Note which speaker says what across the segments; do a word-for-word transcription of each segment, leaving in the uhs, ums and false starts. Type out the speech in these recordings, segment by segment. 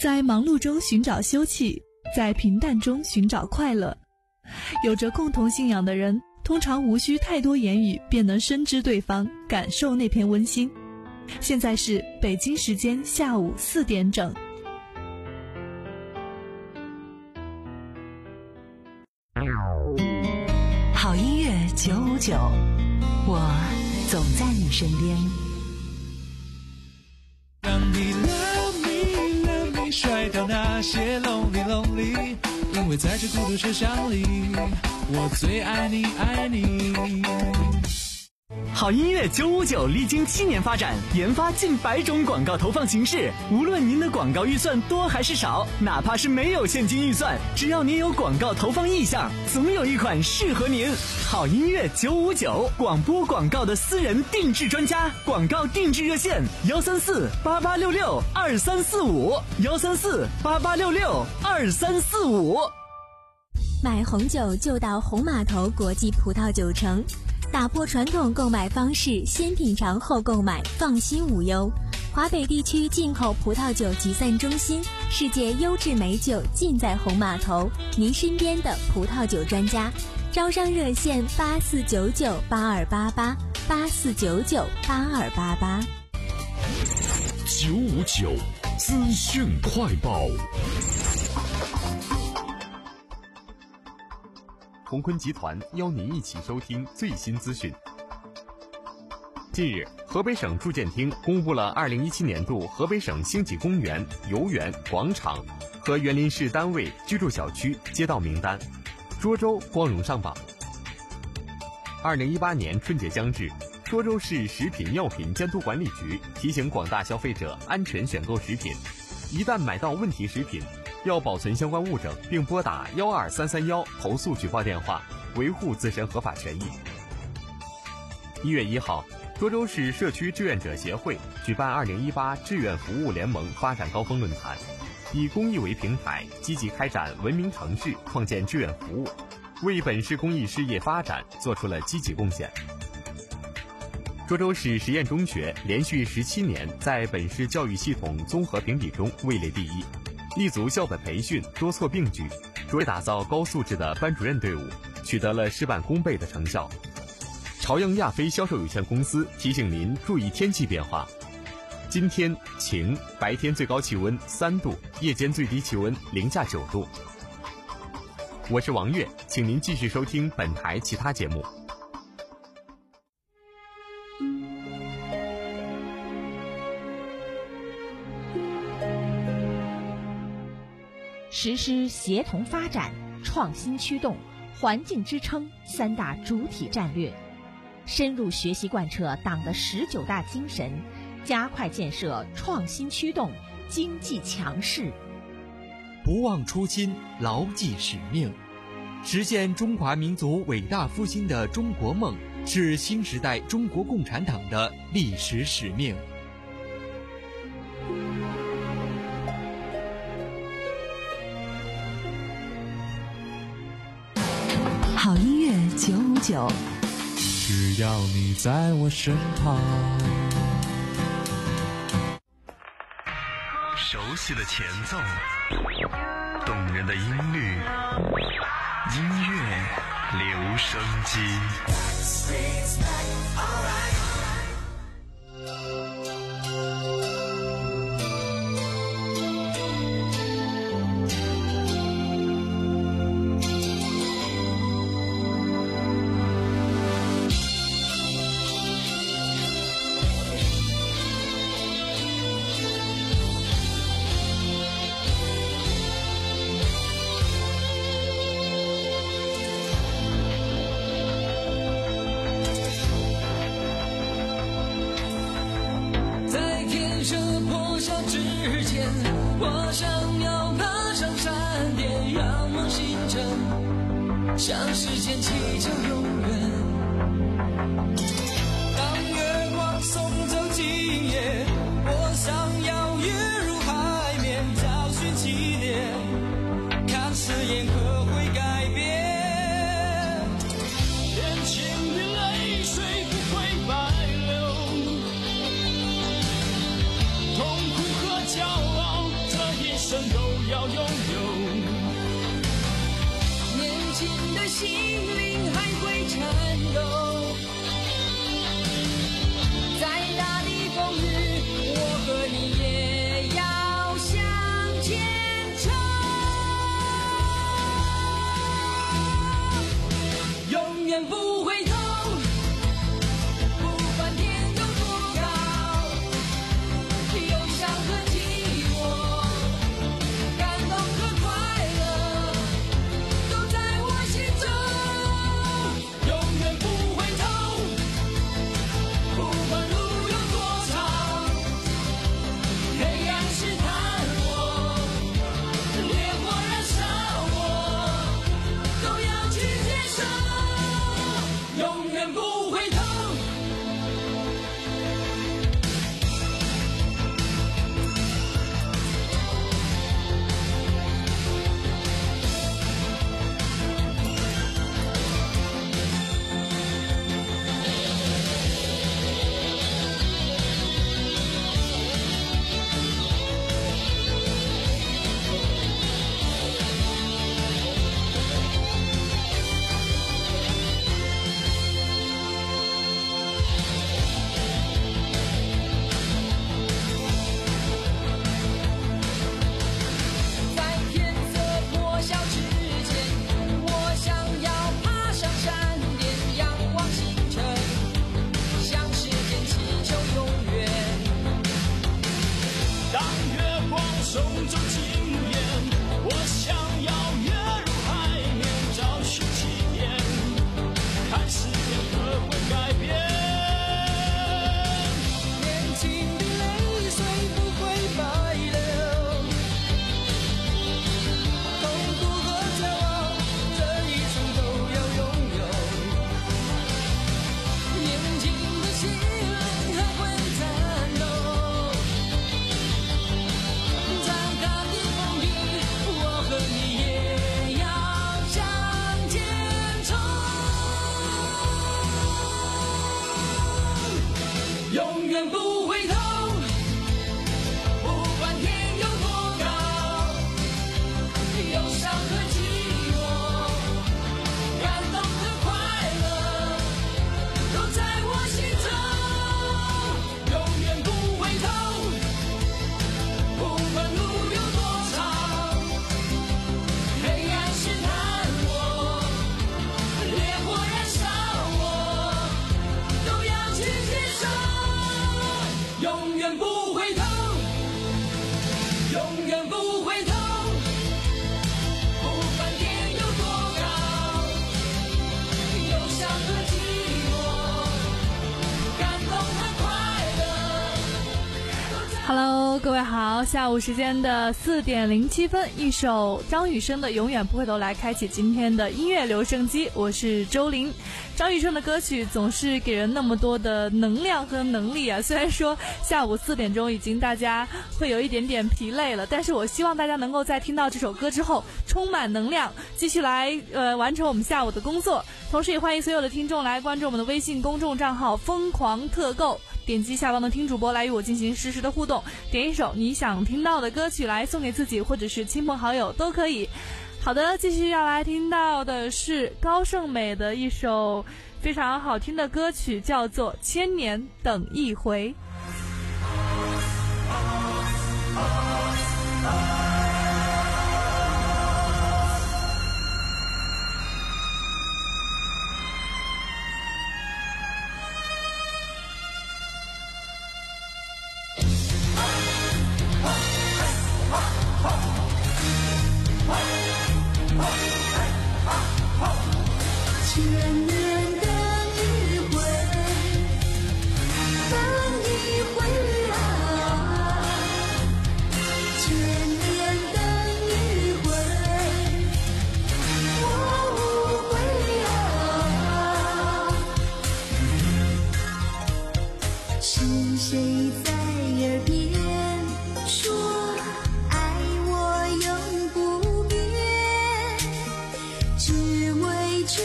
Speaker 1: 在忙碌中寻找休憩，在平淡中寻找快乐。有着共同信仰的人，通常无需太多言语便能深知对方，感受那片温馨。现在是北京时间下午四点整。
Speaker 2: 好音乐九五九，我总在你身边。
Speaker 3: 让你 love me love me 甩掉那些 lonely lonely， 因为在这孤独车厢里，我最爱你爱你。
Speaker 4: 好音乐九五九历经七年发展，研发近百种广告投放形式。无论您的广告预算多还是少，哪怕是没有现金预算，只要您有广告投放意向，总有一款适合您。好音乐九五九，广播广告的私人定制专家，广告定制热线幺三四八八六六二三四五幺三四八八六六二三四五。
Speaker 5: 买红酒就到红码头国际葡萄酒城。打破传统购买方式，先品尝后购买，放心无忧。华北地区进口葡萄酒集散中心，世界优质美酒尽在红码头，您身边的葡萄酒专家。招商热线八四九九八二八八八四九九八二八八。
Speaker 6: 九五九资讯快报。
Speaker 7: 鸿坤集团邀您一起收听最新资讯。近日，河北省住建厅公布了二零一七年度河北省兴起公园、游园、广场和园林式单位、居住小区街道名单，涿州光荣上榜。二零一八年春节将至，涿州市食品药品监督管理局提醒广大消费者安全选购食品，一旦买到问题食品，要保存相关物证，并拨打幺二三三幺投诉举报电话，维护自身合法权益。一月一号，涿州市社区志愿者协会举办二零一八志愿服务联盟发展高峰论坛，以公益为平台，积极开展文明城市创建志愿服务，为本市公益事业发展做出了积极贡献。涿州市实验中学连续十七年在本市教育系统综合评比中位列第一，立足校本培训，多措并举，着力打造高素质的班主任队伍，取得了事半功倍的成效。朝阳亚飞销售有限公司提醒您注意天气变化。今天晴，白天最高气温三度，夜间最低气温零下九度。我是王悦，请您继续收听本台其他节目。
Speaker 8: 实施协同发展、创新驱动、环境支撑三大主体战略，深入学习贯彻党的十九大精神，加快建设创新驱动、经济强势。
Speaker 9: 不忘初心，牢记使命，实现中华民族伟大复兴的中国梦，是新时代中国共产党的历史使命。
Speaker 2: 好音乐九五九，
Speaker 3: 只要你在我身旁。
Speaker 10: 熟悉的前奏，动人的音律，音乐留声机。
Speaker 3: 我想要爬上山巅，让梦形成，向时间祈求永远。当月光送走今夜，我想要跃入海面，找寻起点，看誓言可会改变。眼前的泪水不会白流，痛苦和骄傲这一生要拥有。年轻的心灵还会颤抖，再大的风雨，我和你也要向前冲，永远不回头。
Speaker 1: Hello， 各位好，下午时间的四点零七分，一首张雨生的《永远不回头》来开启今天的音乐留声机，我是周玲。张雨生的歌曲总是给人那么多的能量和能力啊，虽然说下午四点钟已经大家会有一点点疲累了，但是我希望大家能够在听到这首歌之后充满能量，继续来呃完成我们下午的工作。同时也欢迎所有的听众来关注我们的微信公众账号疯狂特购，点击下方的听主播来与我进行实时的互动，点一首你想听到的歌曲来送给自己或者是亲朋好友都可以。好的，继续要来听到的是高胜美的一首非常好听的歌曲，叫做《千年等一回》。
Speaker 11: 千年等一回，等一回啊！千年等一回，我无悔啊！是谁在耳边说爱我永不变？只为这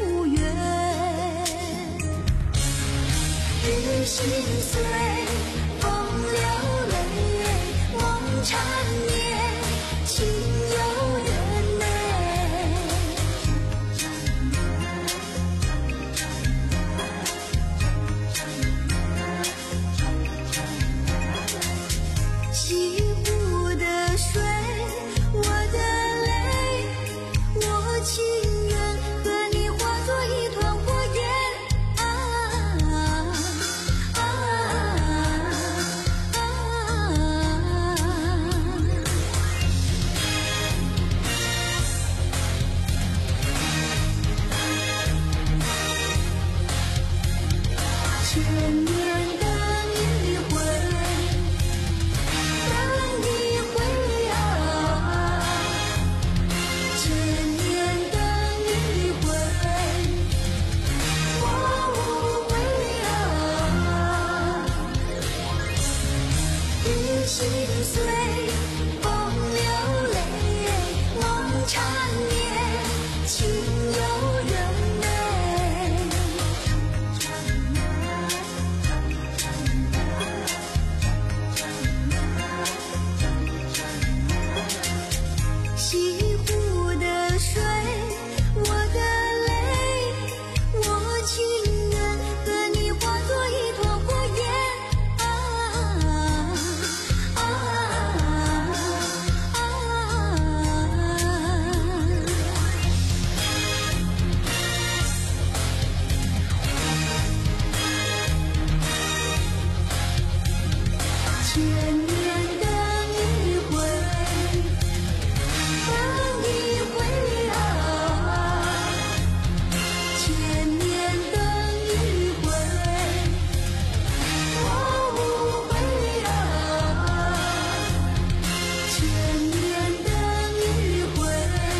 Speaker 11: 心碎缠绵，情有缘呢。西湖的水，我的泪，我情愿和你化作一团火焰。啊啊啊千年等一回，等一回啊，千年等一回，我无悔啊。雨心碎，风流泪，梦缠绵，情有缘呢。西湖的水，我的泪，我情愿和你化作一团火焰。啊啊啊！千年等一回，等一回啊，千年等一回，我无悔啊，千年等一回，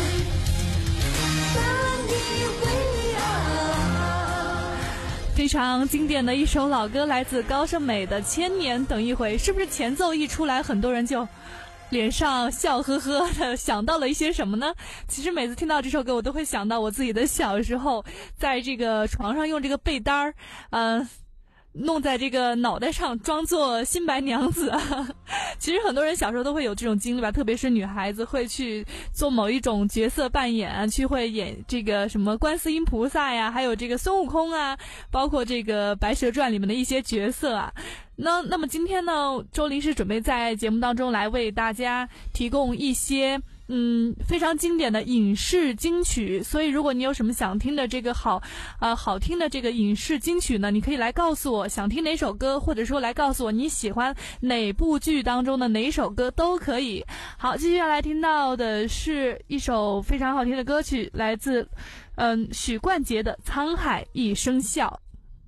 Speaker 11: 等一回啊。
Speaker 1: 非常经典的一首老歌，来自高胜美的《千年等一回》，是不是前奏一出来，很多人就脸上笑呵呵的想到了一些什么呢？其实每次听到这首歌，我都会想到我自己的小时候，在这个床上用这个被单儿，嗯、呃。弄在这个脑袋上装作新白娘子啊。其实很多人小时候都会有这种经历吧，特别是女孩子会去做某一种角色扮演啊，去会演这个什么观世音菩萨呀，还有这个孙悟空啊，包括这个白蛇传里面的一些角色啊。那那么今天呢，周林是准备在节目当中来为大家提供一些嗯，非常经典的影视金曲，所以如果你有什么想听的这个好，呃，好听的这个影视金曲呢，你可以来告诉我想听哪首歌，或者说来告诉我你喜欢哪部剧当中的哪首歌都可以。好，接下来听到的是一首非常好听的歌曲，来自，嗯、呃，许冠杰的《沧海一声笑》。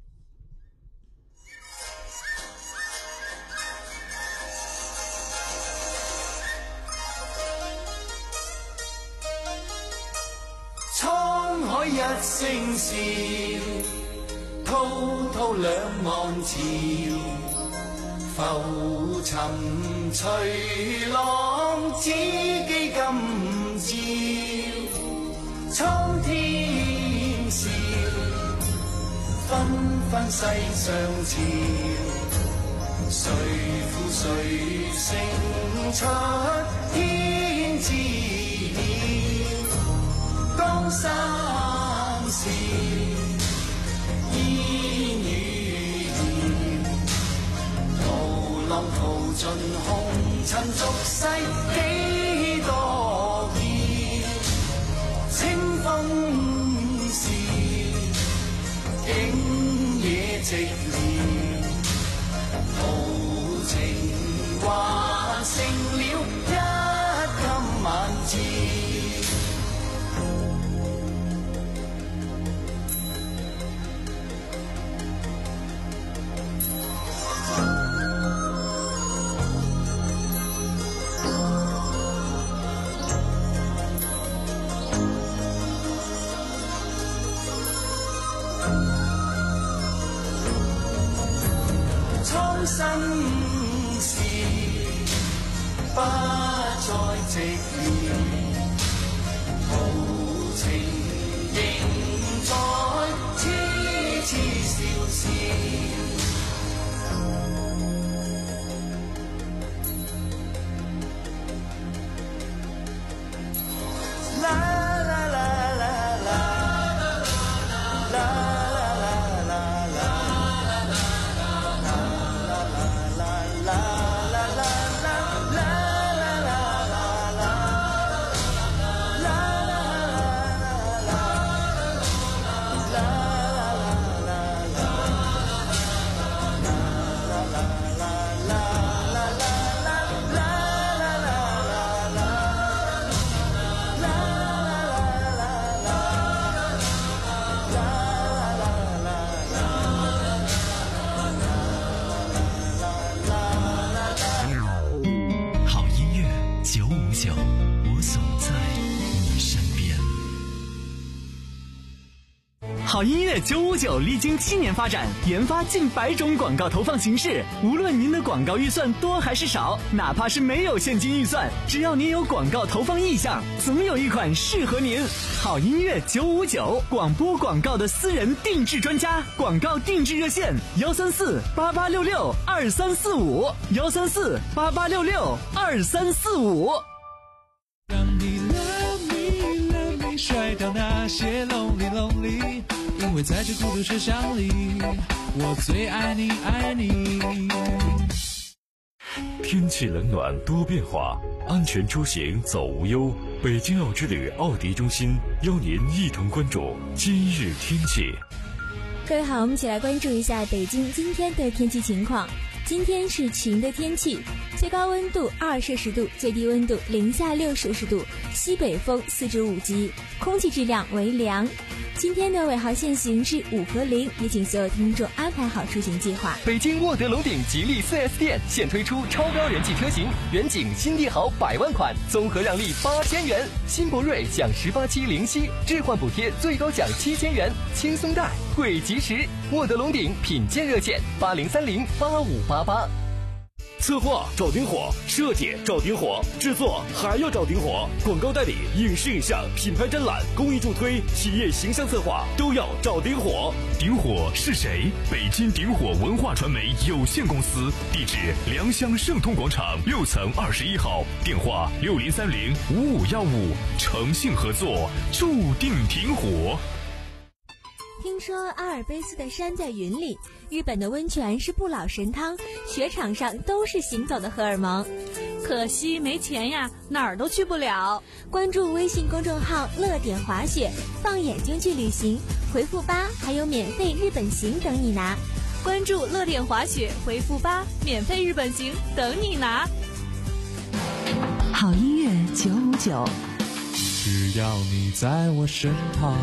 Speaker 3: 滄海一聲笑，滔滔兩岸潮，浮沉隨浪，只記今朝。蒼天笑，紛紛世上潮，誰負誰勝出天知曉。江山事，煙與謠，途浪淘盡紅塵俗世幾多嬌。清風是，景野寂寥，豪情還成了一今晚照。蒼生事，不再寂寥，豪情仍在痴痴笑笑。
Speaker 4: 好音乐九五九历经七年发展，研发近百种广告投放形式。无论您的广告预算多还是少，哪怕是没有现金预算，只要您有广告投放意向，总有一款适合您。好音乐九五九，广播广告的私人定制专家，广告定制热线：幺三四八八六六二三四五，幺三四八八六六二三四五。
Speaker 3: 让你 love me love me 甩掉那些 lonely lonely， 因为在这孤独车厢里，我最爱你爱你。
Speaker 6: 天气冷暖多变化，安全出行走无忧。北京奥之旅奥迪中心邀您一同关注今日天气。
Speaker 5: 各位好，我们一起来关注一下北京今天的天气情况。今天是晴的天气，最高温度二摄氏度，最低温度零下六摄氏度，西北风四至五级，空气质量为良。今天的尾号限行是五和零，也请所有听众安排好出行计划。
Speaker 12: 北京沃德龙鼎吉利 四 S 店现推出超标人气车型，远景新帝豪百万款，综合让利八千元；新博瑞享十八期零息，置换补贴最高奖七千元，轻松贷，贵及时。沃德龙鼎品鉴热线：八零三零八五八八。
Speaker 6: 策划找顶火，设计找顶火，制作还要找顶火，广告代理、影视影像、品牌展览、公益助推、企业形象策划都要找顶火。
Speaker 13: 顶火是谁？北京顶火文化传媒有限公司，地址良乡盛通广场六层二十一号，电话六零三零五五幺五，诚信合作，注定顶火。
Speaker 5: 听说阿尔卑斯的山在云里，日本的温泉是不老神汤，雪场上都是行走的荷尔蒙。
Speaker 1: 可惜没钱呀，哪儿都去不了。
Speaker 5: 关注微信公众号乐点滑雪，放眼睛去旅行，回复八还有免费日本行等你拿。
Speaker 1: 关注乐点滑雪，回复八，免费日本行等你拿。
Speaker 2: 好音乐九五九，
Speaker 3: 只要你在我身旁。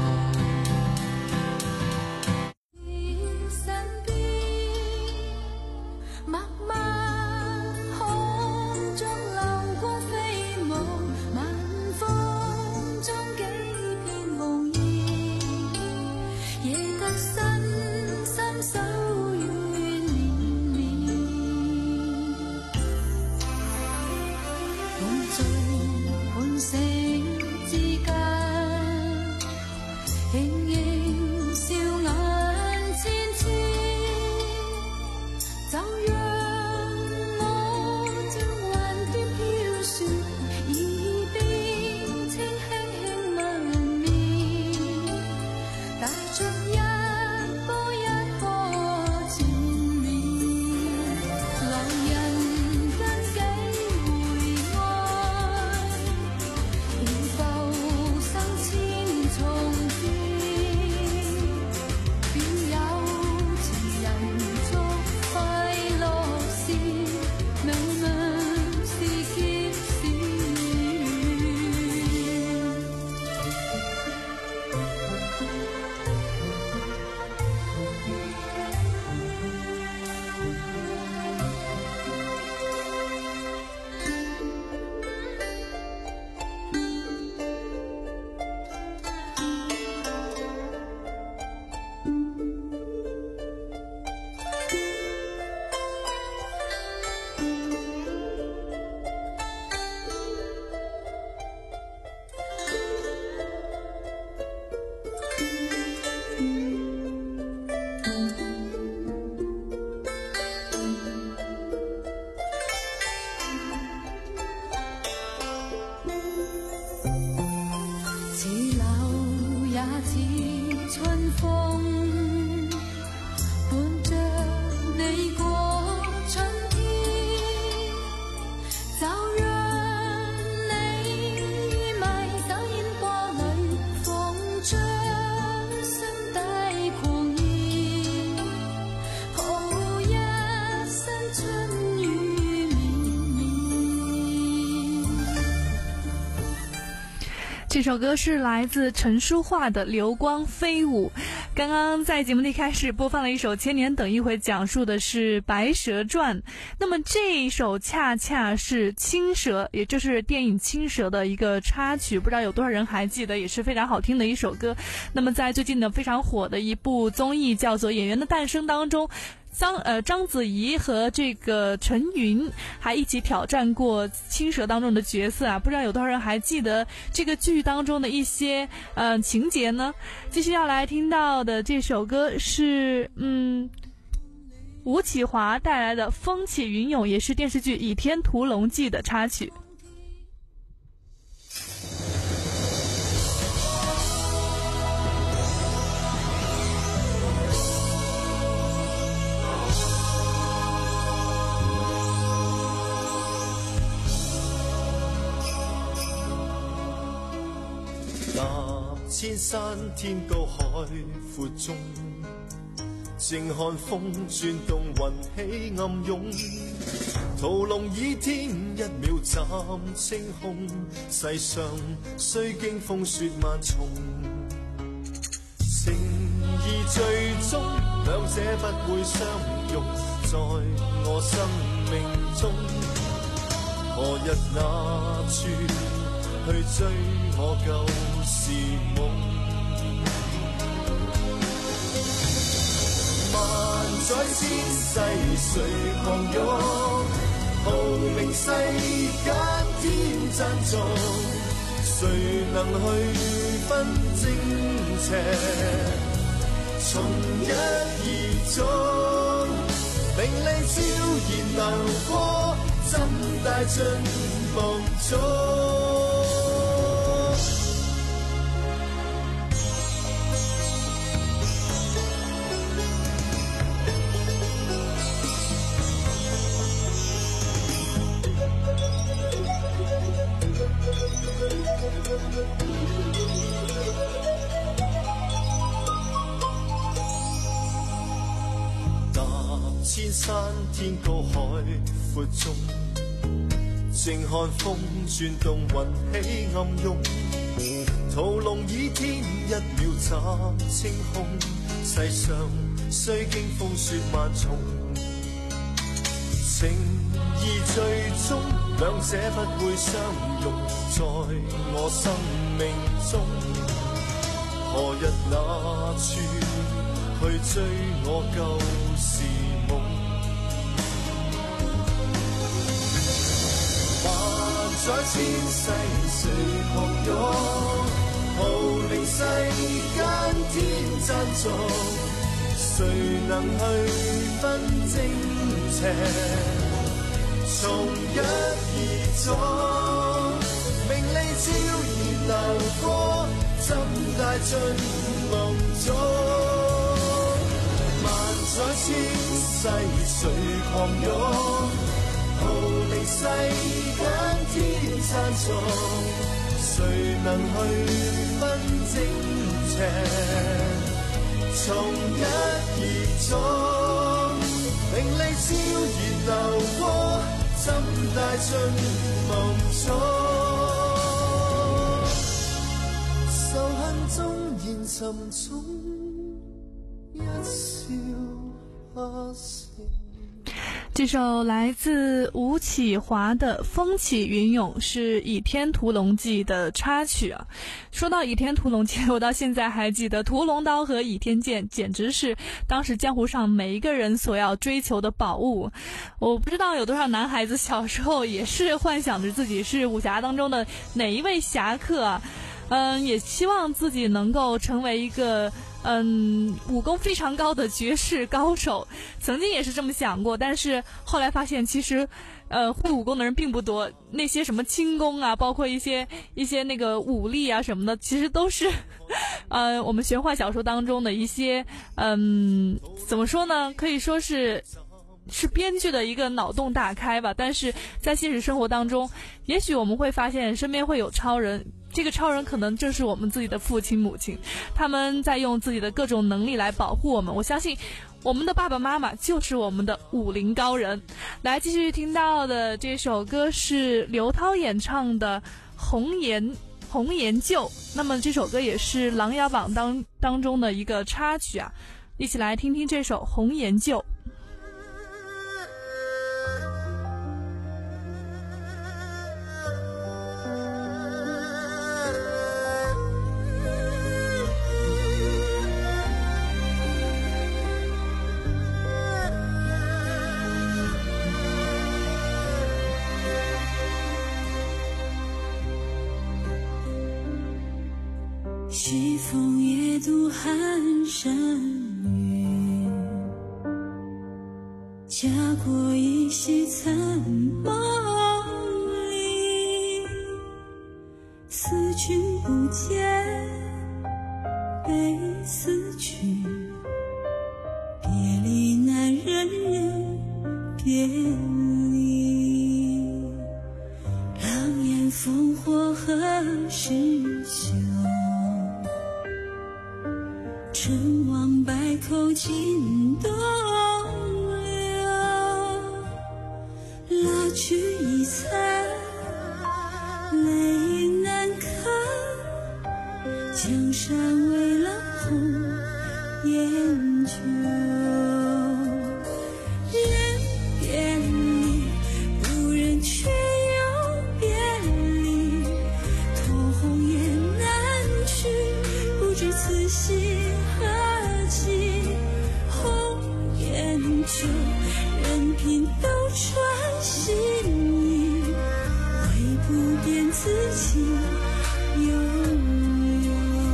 Speaker 1: 这首歌是来自陈淑桦的《流光飞舞》。刚刚在节目的一开始播放了一首《千年等一回》，讲述的是白蛇传。那么这一首恰恰是青蛇，也就是电影青蛇的一个插曲，不知道有多少人还记得，也是非常好听的一首歌。那么在最近的非常火的一部综艺叫做《演员的诞生》当中，张呃章子怡和这个陈云还一起挑战过青蛇当中的角色啊，不知道有多少人还记得这个剧当中的一些呃情节呢？继续要来听到的这首歌是嗯吴启华带来的《风起云涌》，也是电视剧《倚天屠龙记》的插曲。
Speaker 14: 千山天高海阔中，静看风转动云起暗涌，屠龍倚天一秒斬青空，世上雖經風雪萬重，情義最終兩者不會相容，在我生命中何日那處去追我舊時夢，萬載千世誰狂湧，號令世間天讚頌，誰能去分正邪，從一而終，名利悄然流過，怎帶進夢中。千山天高海闊中，靜看風轉動雲起暗湧，屠龍倚天一秒斬青空，世上雖經風雪萬重，情義最終兩者不會相容，在我生命中何日那處去追我舊時夢，萬載千世誰狂湧，號令世間天讚頌，誰能去分正邪，從一而終，名利悄然流過，怎帶進夢中？在千世誰狂湧，號令世間天讚頌，誰能去分正邪，從一而終，名利悄然流過，怎帶進夢中？仇恨縱然沉重，一笑
Speaker 1: 这首来自吴启华的《风起云涌》是《倚天屠龙记》的插曲啊。说到《倚天屠龙记》，我到现在还记得屠龙刀和倚天剑简直是当时江湖上每一个人所要追求的宝物。我不知道有多少男孩子小时候也是幻想着自己是武侠当中的哪一位侠客啊，嗯，也希望自己能够成为一个嗯，武功非常高的绝世高手，曾经也是这么想过，但是后来发现其实呃会武功的人并不多，那些什么轻功啊，包括一些一些那个武力啊什么的，其实都是呃我们玄幻小说当中的一些嗯怎么说呢，可以说是是编剧的一个脑洞大开吧。但是在现实生活当中，也许我们会发现身边会有超人，这个超人可能正是我们自己的父亲母亲，他们在用自己的各种能力来保护我们。我相信我们的爸爸妈妈就是我们的武林高人。来，继续听到的这首歌是刘涛演唱的《红颜》， 红颜旧。那么这首歌也是《琅琊榜》当当中的一个插曲啊，一起来听听这首《红颜旧》。
Speaker 11: 西风夜渡寒山月，家国依稀残梦里，思君不见悲思君，别离难忍忍别离，狼烟烽火何时休，陈王百口尽东流，蜡炬已残泪难看，江山为了红颜旧，人别离不忍却又别离，托红颜难去，不知此心旧，任凭斗转星移，唯不变自己悠悠。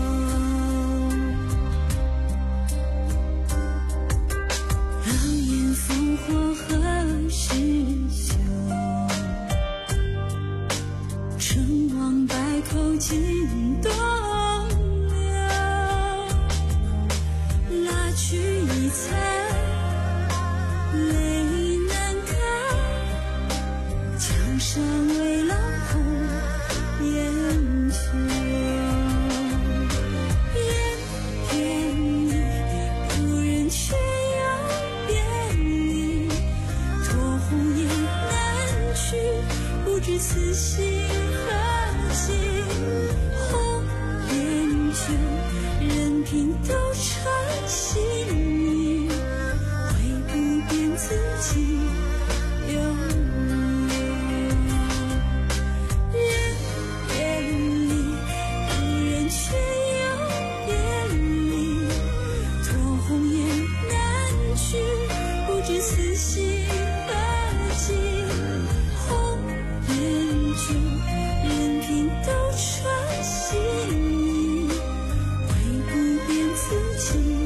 Speaker 11: 狼烟烽火何时休，陈王百口尽东流，蜡炬已残泪难干，江山为了红颜旧，人别离不忍却又别离，托红颜难去，不知此心何寄，红颜旧，任凭斗转星移，自己悠悠，人别离不忍却又别离，托红颜难去，不知此心何寄，红颜旧，任凭斗转星移，唯不变自己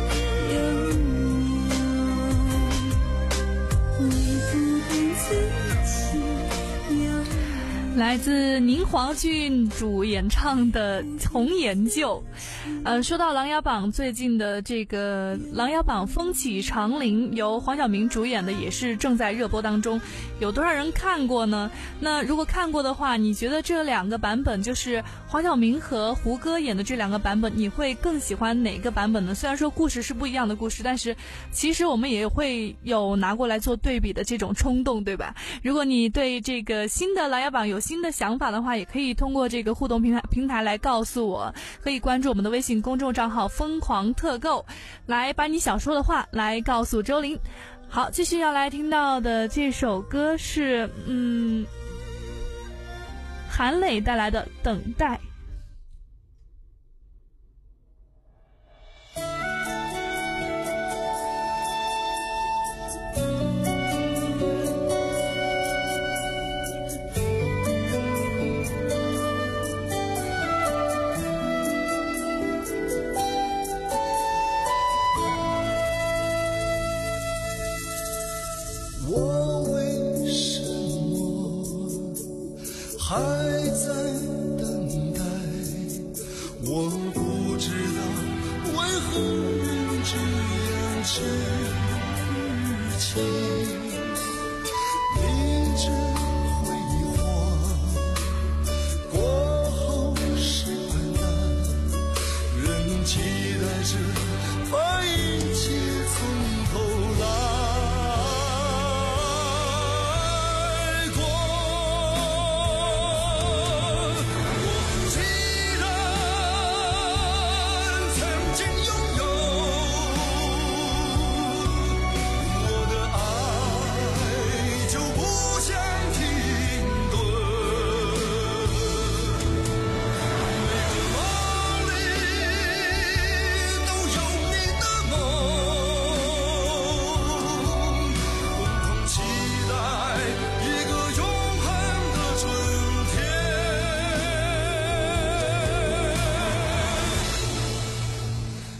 Speaker 1: 来自宁黄俊主演唱的《红颜旧》。呃，说到《琅琊榜》最近的这个《琅琊榜风起长林》，由黄晓明主演的，也是正在热播当中。有多少人看过呢？那如果看过的话，你觉得这两个版本，就是黄晓明和胡歌演的这两个版本，你会更喜欢哪个版本呢？虽然说故事是不一样的故事，但是其实我们也会有拿过来做对比的这种冲动，对吧？如果你对这个新的《琅琊榜》有新的想法的话，也可以通过这个互动平台平台来告诉我，可以关注我们的微信公众账号疯狂特购，来把你想说的话来告诉周玲。好，继续要来听到的这首歌是嗯韩磊带来的《等待》。
Speaker 14: 我为什么还在等待？我不知道为何人这样执着，一直挥霍，过后是黯淡，仍期待着把一切从头来。我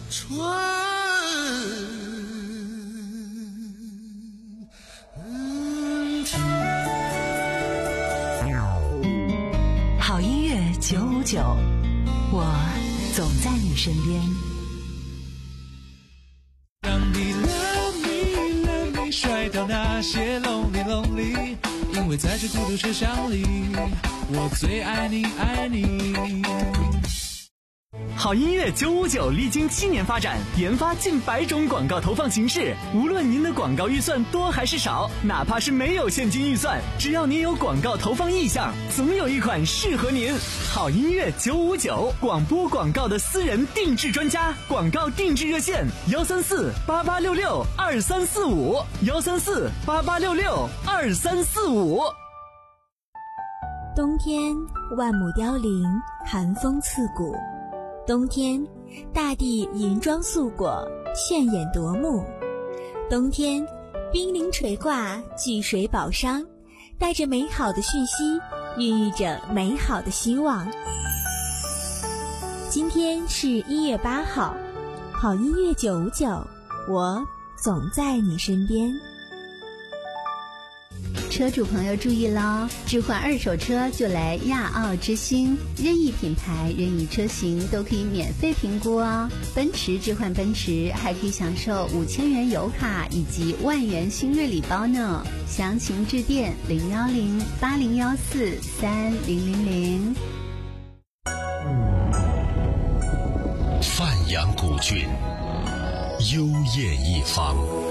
Speaker 2: 好音乐九五九，我总在你身边。
Speaker 3: 让你 love me love me 甩掉那些 lonely lonely， 因为在这孤独车厢里，我最爱你爱你。
Speaker 4: 好音乐九五九历经七年发展，研发近百种广告投放形式。无论您的广告预算多还是少，哪怕是没有现金预算，只要您有广告投放意向，总有一款适合您。好音乐九五九，广播广告的私人定制专家，广告定制热线：幺三四八八六六二三四五，幺三四八八六六二三四五。
Speaker 5: 冬天万木凋零，寒风刺骨。冬天，大地银装素裹，炫眼夺目。冬天，冰凌垂挂，聚水宝商，带着美好的讯息，孕育着美好的希望。今天是一月八号，好音乐九五九，我总在你身边。
Speaker 15: 车主朋友注意喽，置换二手车就来亚奥之星，任意品牌任意车型都可以免费评估哦。奔驰置换奔驰还可以享受五千元油卡以及万元新锐礼包呢，详情致电零幺零八零幺四三零零零。
Speaker 16: 范阳古郡，幽艳一方，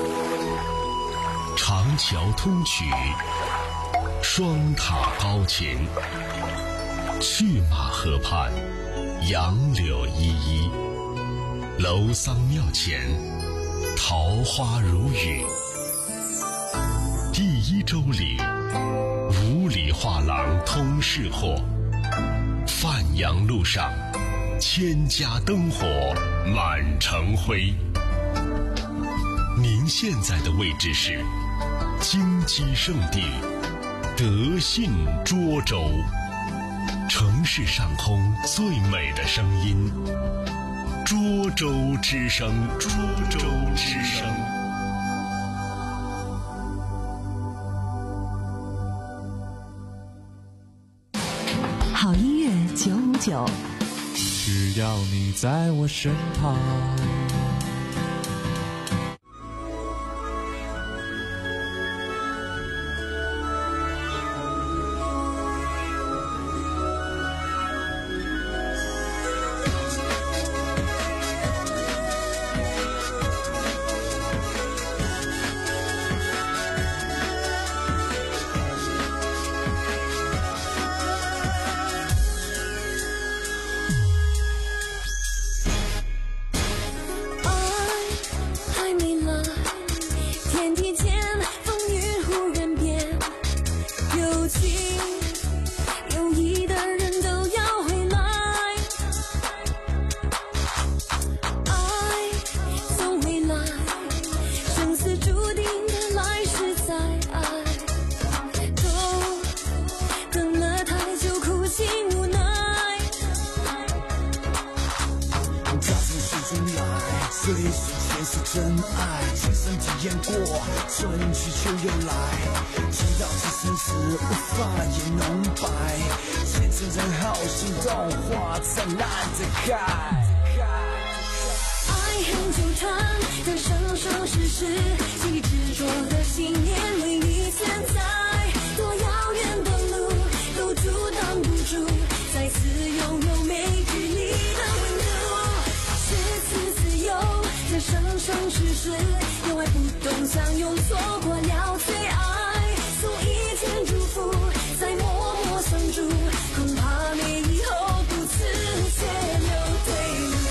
Speaker 16: 长桥通衢，双塔高琴，去马河畔，杨柳依依，楼桑庙前，桃花如雨。第一周里，五里画廊通市货，范阳路上，千家灯火满城辉。您现在的位置是金鸡圣地德信涿州，城市上空最美的声音，涿州之声，涿州之声。
Speaker 2: 好音乐九五九，
Speaker 3: 只要你在我身旁。
Speaker 14: 追寻前世真爱，亲身体验过，春去秋又来，直到此生死无法言浓白，前尘人好心动，花灿烂的开。
Speaker 11: 爱恨纠缠的生生世世，既执着的信念为你存在，多遥远的路都阻挡不住再次拥有没距离的温度。是此自由的生生世世，有爱不懂相拥，错过了最爱，送一片祝福，再默默相助，恐怕没以后，不辞却留退路。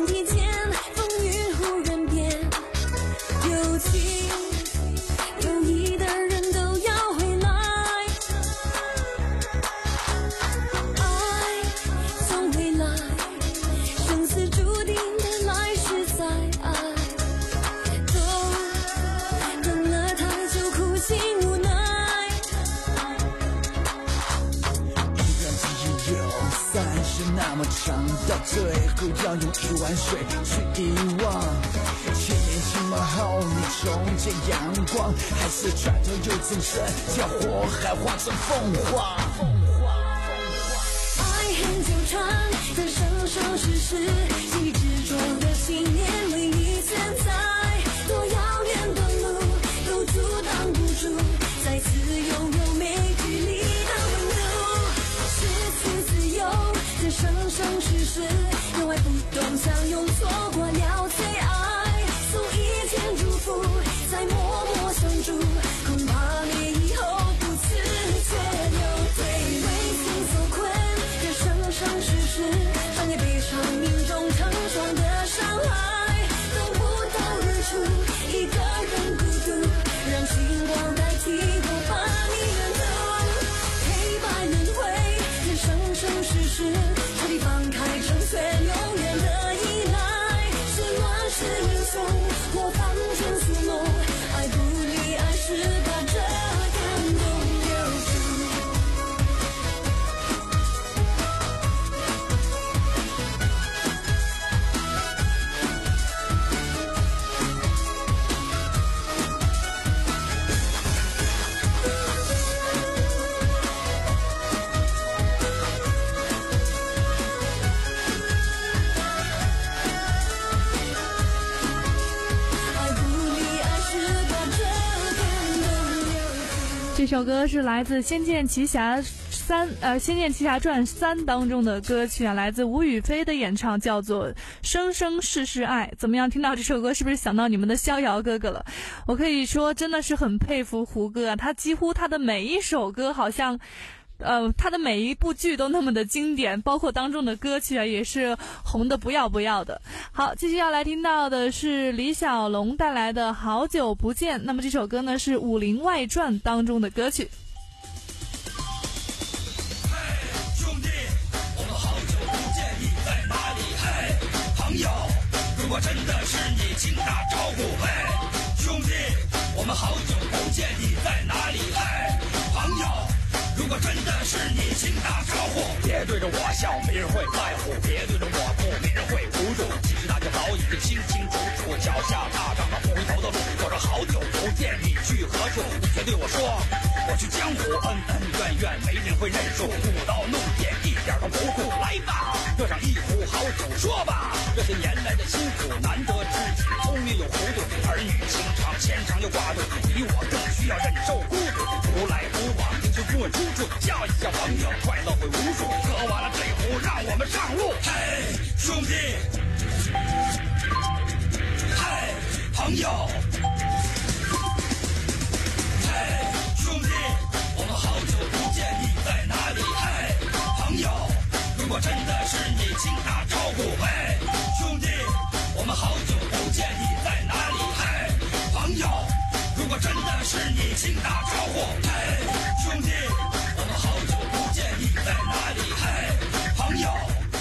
Speaker 11: 体间，风云忽然变，有情有义的人都要回来。爱总会来，生死注定的来世再爱，都等了太久，苦心无奈。
Speaker 3: 一段记忆流散是那么长，到最后要用一碗水去遗忘。千年寂寞后，你重见阳光，还是转头又纵身，将火海化成凤凰。
Speaker 11: 爱很久长，但生生世世，既执着的信念唯一存在。多遥远的路，都阻挡不住再次拥有没距离的温度。失去自由，这生生世世，有爱不懂相拥，错过了最爱。送一片祝福，再默默相助，恐怕你以后不自觉流退。为情所困，这生生世世，穿越悲伤命中成双的伤害，等不到日出，一个人孤独，让星光代替我把你远渡。黑白轮回，这生生世世，彻底放开成全永远的依赖。是乱世英雄，或凡尘俗梦，爱不离，爱是把这感动留住。
Speaker 1: 这首歌是来自《仙剑奇侠三》呃，《仙剑奇侠传三》当中的歌曲啊，来自吴雨霏的演唱，叫做《生生世世爱》。怎么样？听到这首歌是不是想到你们的逍遥哥哥了？我可以说真的是很佩服胡歌啊，他几乎他的每一首歌好像呃，他的每一部剧都那么的经典，包括当中的歌曲啊，也是红的不要不要的。好，继续要来听到的是李小龙带来的《好久不见》。那么这首歌呢是《武林外传》当中的歌曲。
Speaker 3: 兄弟，我们好久不见，你在哪里？嘿，朋友，如果真的是你，请打招呼。嘿，兄弟，我们好久不见，你在哪里？嘿，朋友。如果真的是你，请打招呼。别对着我笑，没人会在乎；别对着我哭，没人会扶住。其实大家早已经清清楚楚，脚下踏上了不回头的路。我说好久不见，你去何处？你却对我说，我去江湖，恩恩怨怨，没人会认输。舞刀弄剑，一点都不酷。来吧，热上一壶好酒，说吧，这些年来的辛苦，难得知己，聪明又糊涂，儿女情长牵肠又挂肚，比我更需要忍受孤独。独来独往，就不问出处，笑一笑朋友，快乐会无数。喝完了这壶，让我们上路。嘿，兄弟，嘿，朋友，嘿，兄弟，我们好久不见，你在哪里？嘿，朋友，如果真的是你，请打招呼。嘿，兄弟，我们好久不见，你在哪里？嘿，朋友，如果真的是你，请打招呼。嘿，兄弟，我们好久不见，你在哪里？嘿，朋友。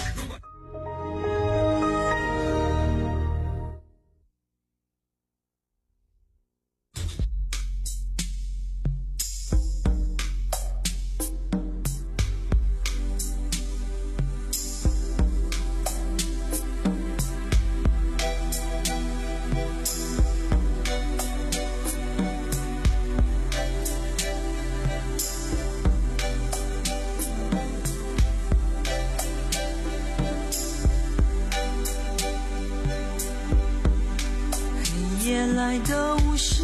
Speaker 11: 来的无声，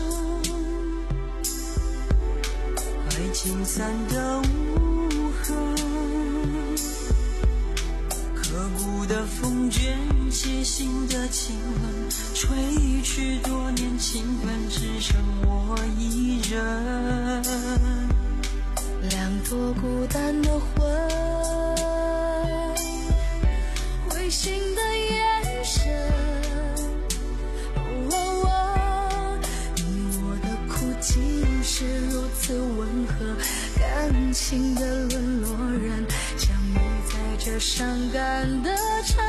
Speaker 11: 爱情散的无痕，刻骨的风卷起心的亲吻，吹去多年情分，只剩我一人。两朵孤单的魂，灰心的眼却伤感的唱。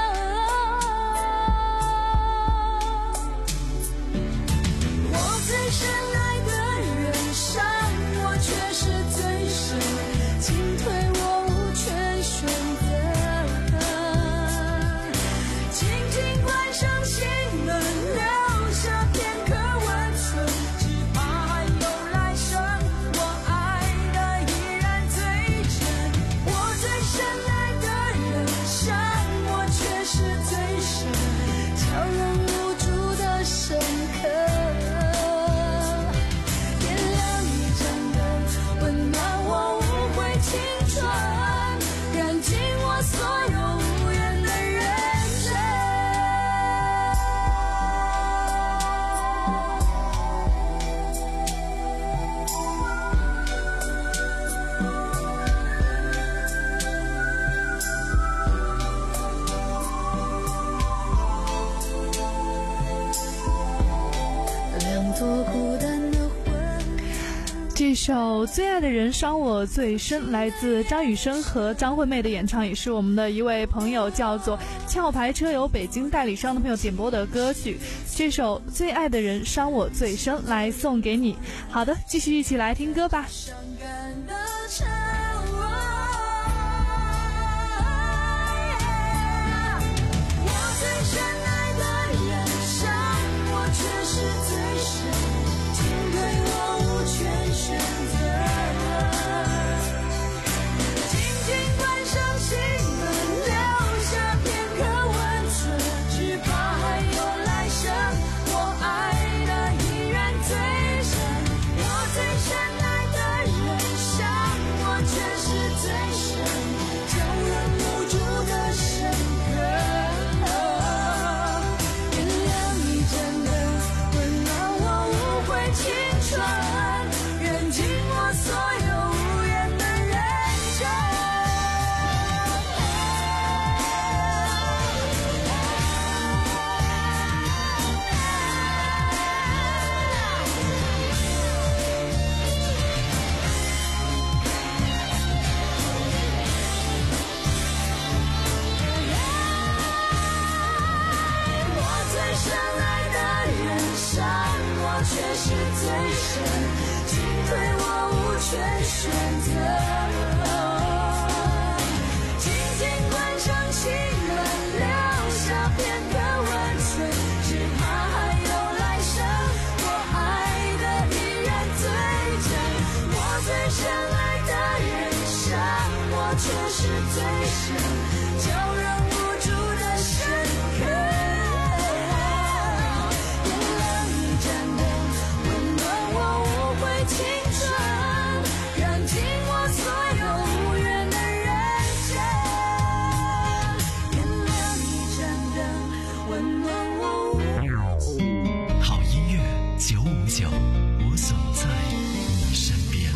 Speaker 11: 我最深爱的人伤我却是最深，进退我无权选择，轻轻关上心门，留下片刻温存，只怕还有来生，我爱的依然最真。我最深爱的人伤我却是最深，悄然无助的深刻。点亮一盏灯，温暖我无悔青春，燃尽我所有无言的认真。两座孤单的
Speaker 1: 这首《最爱的人伤我最深》来自张雨生和张惠妹的演唱，也是我们的一位朋友叫做壳牌车友北京代理商的朋友点播的歌曲。这首《最爱的人伤我最深》来送给你。好的，继续一起来听歌吧。
Speaker 11: 伤感的唱，我最深爱的人伤我却是最深，进退我无权选择，轻轻关上心门，留下片刻温存，只怕还有来生，我爱的依然最深。我最深爱的人伤我却是最深，叫人无助的深刻。点亮一盏灯，温暖我无悔青春，燃尽我所有无言的认真。我最深爱的人伤我却是最深，进退我无权选择，轻轻关上心门，留下片刻温存，只怕还有来生，我爱的依然最真。我最深爱的人伤我却是最深，叫人无助的深刻。点亮一盏灯，温暖我无悔青春，燃尽我所有无缘的认真。点亮一盏灯，温暖我无悔。
Speaker 9: 好音乐九五九，我总在你身边。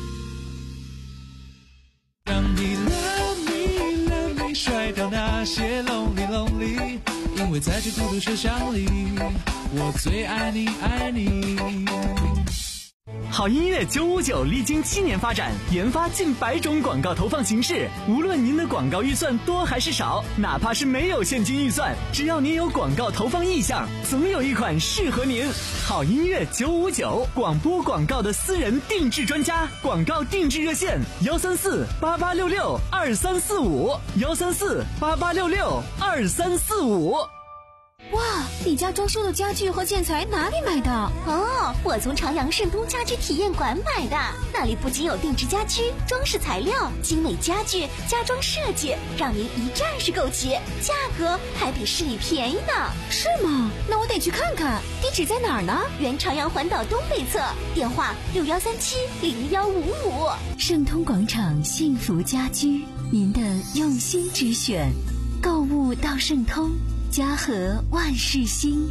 Speaker 17: 让你 love me love me 甩掉那些 lonely lonely， 因为在这孤独车厢里，我最爱你爱你。
Speaker 4: 好音乐九五九历经七年发展，研发近百种广告投放形式。无论您的广告预算多还是少，哪怕是没有现金预算，只要您有广告投放意向，总有一款适合您。好音乐九五九，广播广告的私人定制专家，广告定制热线：幺三四八八六六二三四五，幺三四八八六六二三四五。
Speaker 5: 哇，你家装修的家具和建材哪里买的？
Speaker 18: 哦，我从朝阳盛东家居体验馆买的，那里不仅有定制家居、装饰材料、精美家具、家装设计，让您一站式购齐，价格还比市里便宜呢。
Speaker 5: 是吗？那我得去看看。地址在哪儿呢？
Speaker 18: 原朝阳环岛东北侧，电话六幺三七零幺五五。
Speaker 2: 盛通广场幸福家居，您的用心之选，购物到盛通。家和万事兴。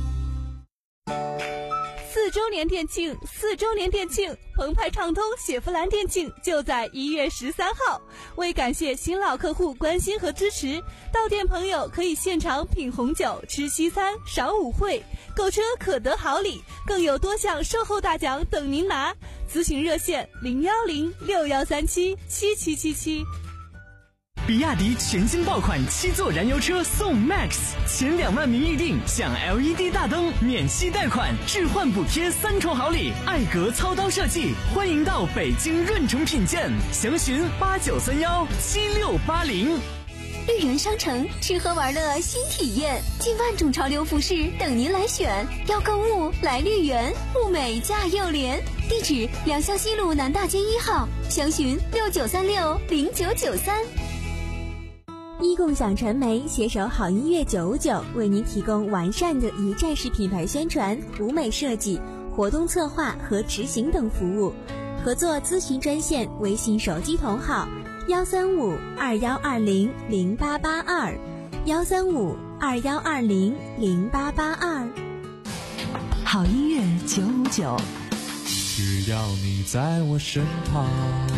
Speaker 1: 四周年店庆，四周年店庆，澎湃畅通雪佛兰店庆就在一月十三号。为感谢新老客户关心和支持，到店朋友可以现场品红酒、吃西餐、赏舞会，购车可得好礼，更有多项售后大奖等您拿。咨询热线零幺零六幺三七七七七七。
Speaker 4: 比亚迪全新爆款七座燃油车送 Max， 前两万名预定享 L E D 大灯、免息贷款、置换补贴三重好礼，艾格操刀设计，欢迎到北京润城品鉴，详询八九三幺七六八零。
Speaker 5: 绿园商城吃喝玩乐新体验，近万种潮流服饰等您来选。要购物来绿园，物美价又廉。地址：良乡西路南大街一号，详询六九三六零九九三。
Speaker 2: 一共享传媒携手好音乐九五九，为您提供完善的一站式品牌宣传、舞美设计、活动策划和执行等服务。合作咨询专线：微信手机同号幺三五二幺二零零八八二，幺三五二幺二零零八八二。
Speaker 1: 好音乐九五九，
Speaker 17: 只要你在我身旁。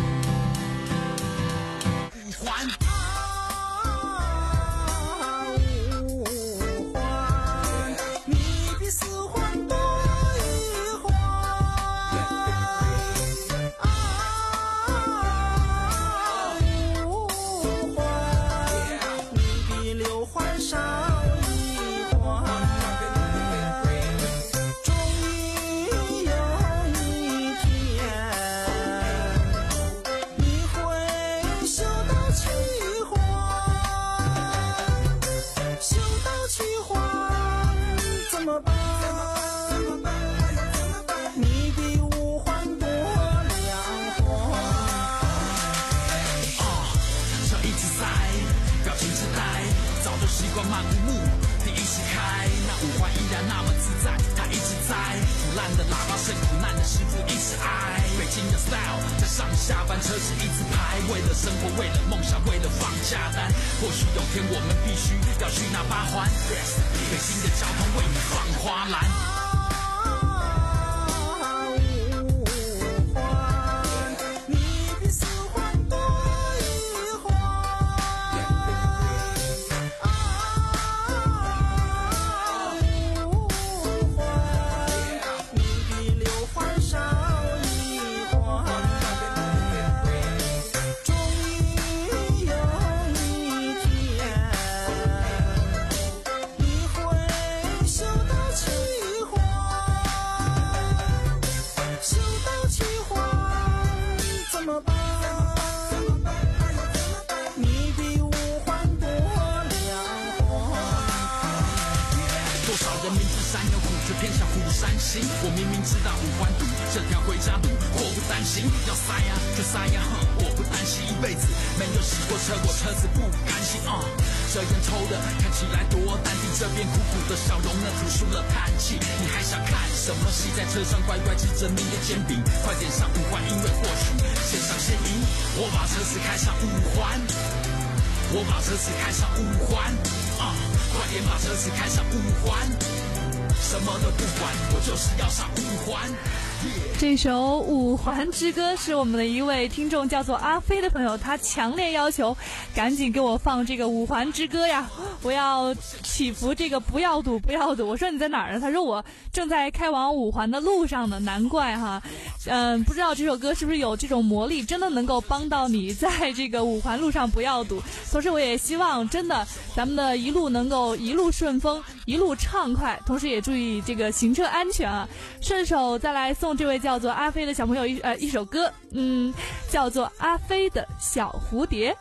Speaker 3: 我明明知道五环堵这条回家路，祸不单行，要塞呀就塞呀，哼，我不担心一辈子没有洗过车，我车子不甘心啊、uh, 这烟抽的看起来多淡定，这边苦苦的笑容呢吐出了叹气。你还想看什么戏？在车上乖乖吃着你的煎饼，快点上五环，因为或许先上先赢。我把车子开上五环，我把车子开上五环啊、uh, 快点把车子开上五环。什么都不管，我就是要上五环。
Speaker 1: 这首《五环之歌》是我们的一位听众叫做阿飞的朋友，他强烈要求赶紧给我放这个《五环之歌》呀！我要祈福这个不要堵，不要堵。我说你在哪儿呢？他说我正在开往五环的路上呢。难怪哈，嗯，不知道这首歌是不是有这种魔力，真的能够帮到你在这个五环路上不要堵。同时，我也希望真的咱们的一路能够一路顺风，一路畅快，同时也注意这个行车安全啊！顺手再来送这位叫做阿飞的小朋友一呃一首歌，嗯，叫做阿飞的小蝴蝶。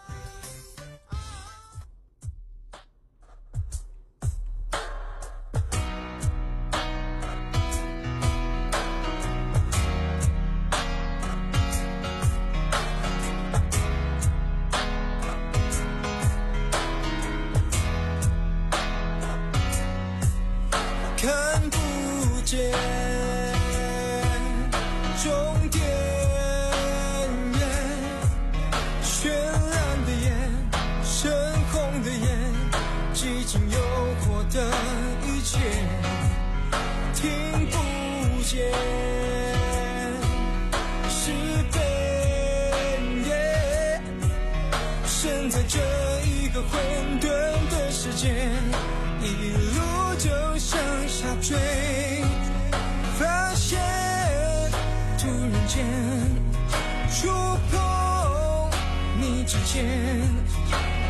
Speaker 14: 看不见终点，绚烂的眼，深红的眼，几经诱惑的一切，听不见是悲哀，身在这一个混沌的世界，一路就向下坠，发现突然间触碰你指尖，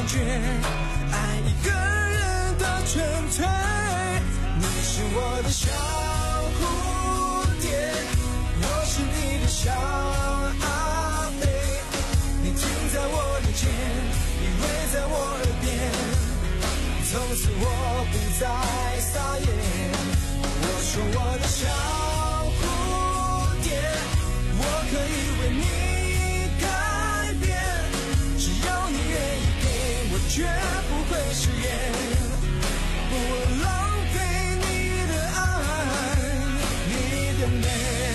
Speaker 14: 觉，爱一个人的纯粹。你是我的小蝴蝶，我是你的小阿飞，你停在我的肩，依偎在我耳边，从此我不再撒野。我说我的小蝴蝶，我可以为你改变，只要你愿意给我，绝不会食言，不浪费你的爱，你的美。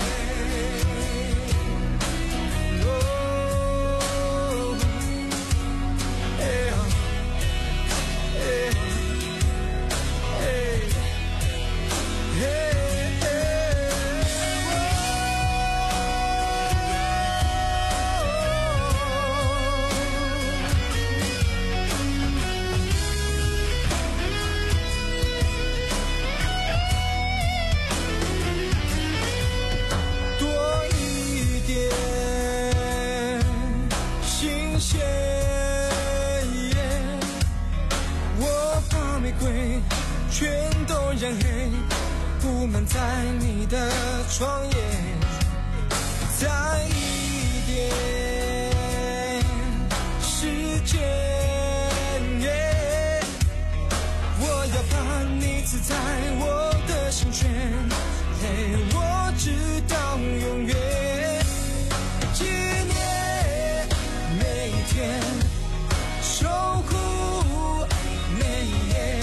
Speaker 14: 全都染黑，布满在你的窗沿，再一点时间，我要把你刺在我的心弦，我直到永远，纪念每一天，守护每一夜，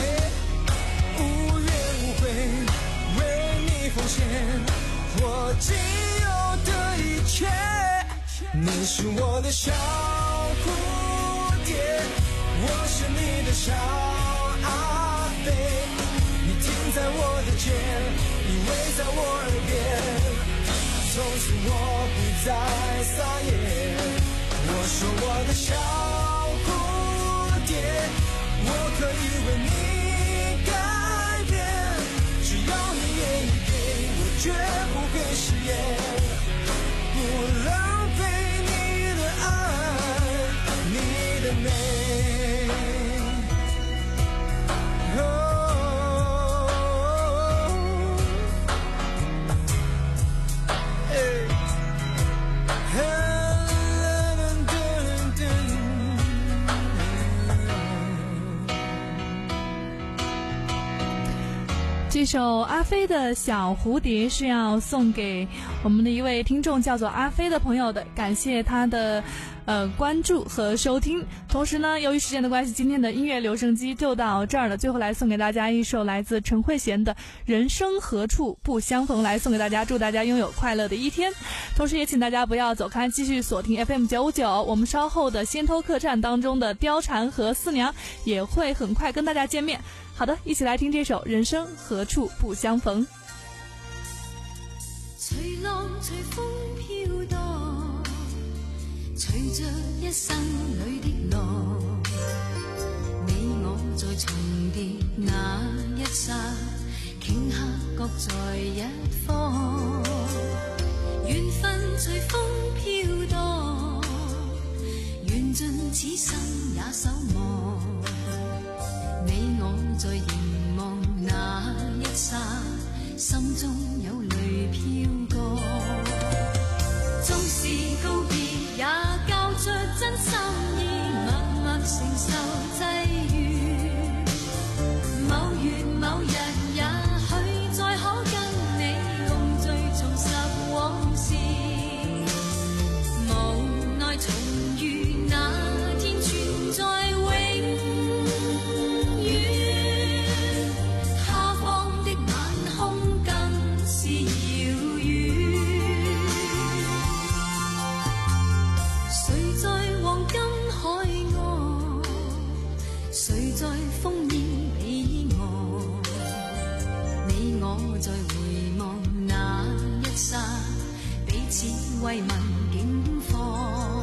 Speaker 14: 奉献我仅有的一切。你是我的小蝴蝶，我是你的小阿飞，你停在我的肩，依偎在我耳边，从此我不再撒野。我说我的小蝴蝶，我可以为你改变，只要你愿意，绝不会食言，不浪费你的爱，你的美。
Speaker 1: 这首阿飞的小蝴蝶是要送给我们的一位听众叫做阿飞的朋友的，感谢他的呃关注和收听。同时呢，由于时间的关系，今天的音乐留声机就到这儿了。最后来送给大家一首来自陈慧娴的《人生何处不相逢》，来送给大家，祝大家拥有快乐的一天。同时也请大家不要走开，继续锁定 F M 九五九，我们稍后的先头客栈当中的貂蝉和四娘也会很快跟大家见面。好的，一起来听这首《人生何处不相逢》。
Speaker 11: 随浪随风飘荡，随着一生里的浪，你我在重叠那一刹，顷刻各在一方，缘分随风飘荡，缘尽此生也守望，你我在凝望那一刹，心中有泪飘過，縱是告別也交出真心意，默默承受際遇，某月某日也許再可跟你共聚重拾往事，無奈重遇那天存在永慰問境況，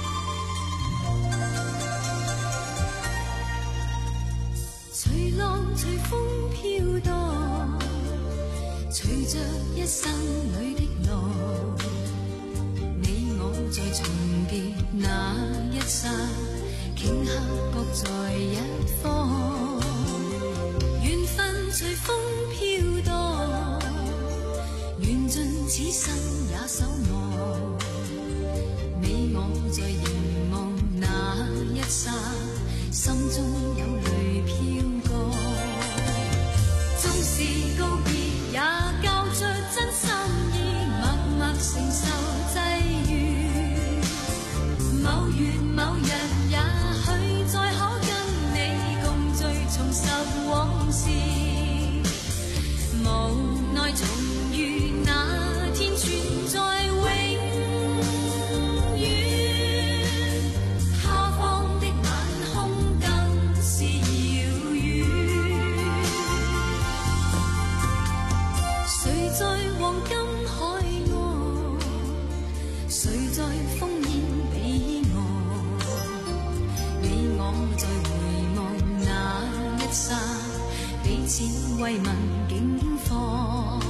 Speaker 11: 隨浪随风飘荡，随着一生里的路，你我在重别那一刹，顷刻各在一方。缘分随风飘荡，缘尽此生也守望。你我在凝望那一刹，心中有泪飘过。纵是告别，也交出真心意，默默承受际遇。某月某日，也许再可跟你共聚，重拾往事。无奈重遇那天，存在永远。他方的晚空更是遥远。谁在黄金海岸？谁在烽烟彼岸？你我在回望那一刹，彼此慰问境況。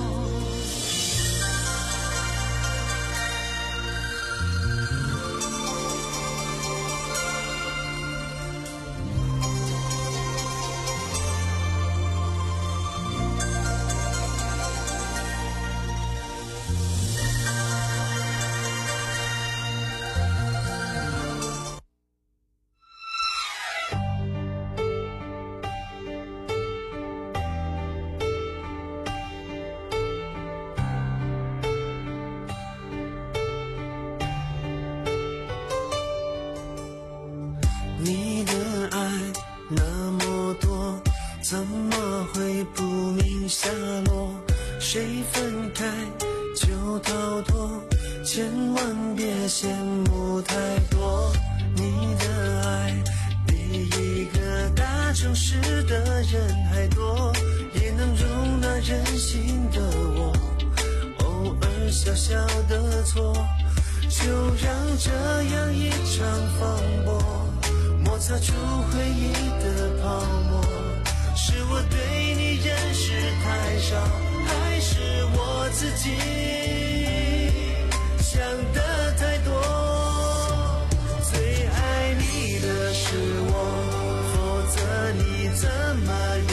Speaker 14: 你的爱那么多，怎么会不明下落？谁分开就逃脱，千万别羡慕太多。你的爱比一个大城市的人还多，也能容纳任性的我，偶尔小小的错，就让这样一场风波摩擦出回忆的泡沫。是我对你认识太少，还是我自己想的太多？最爱你的是我，否则你怎么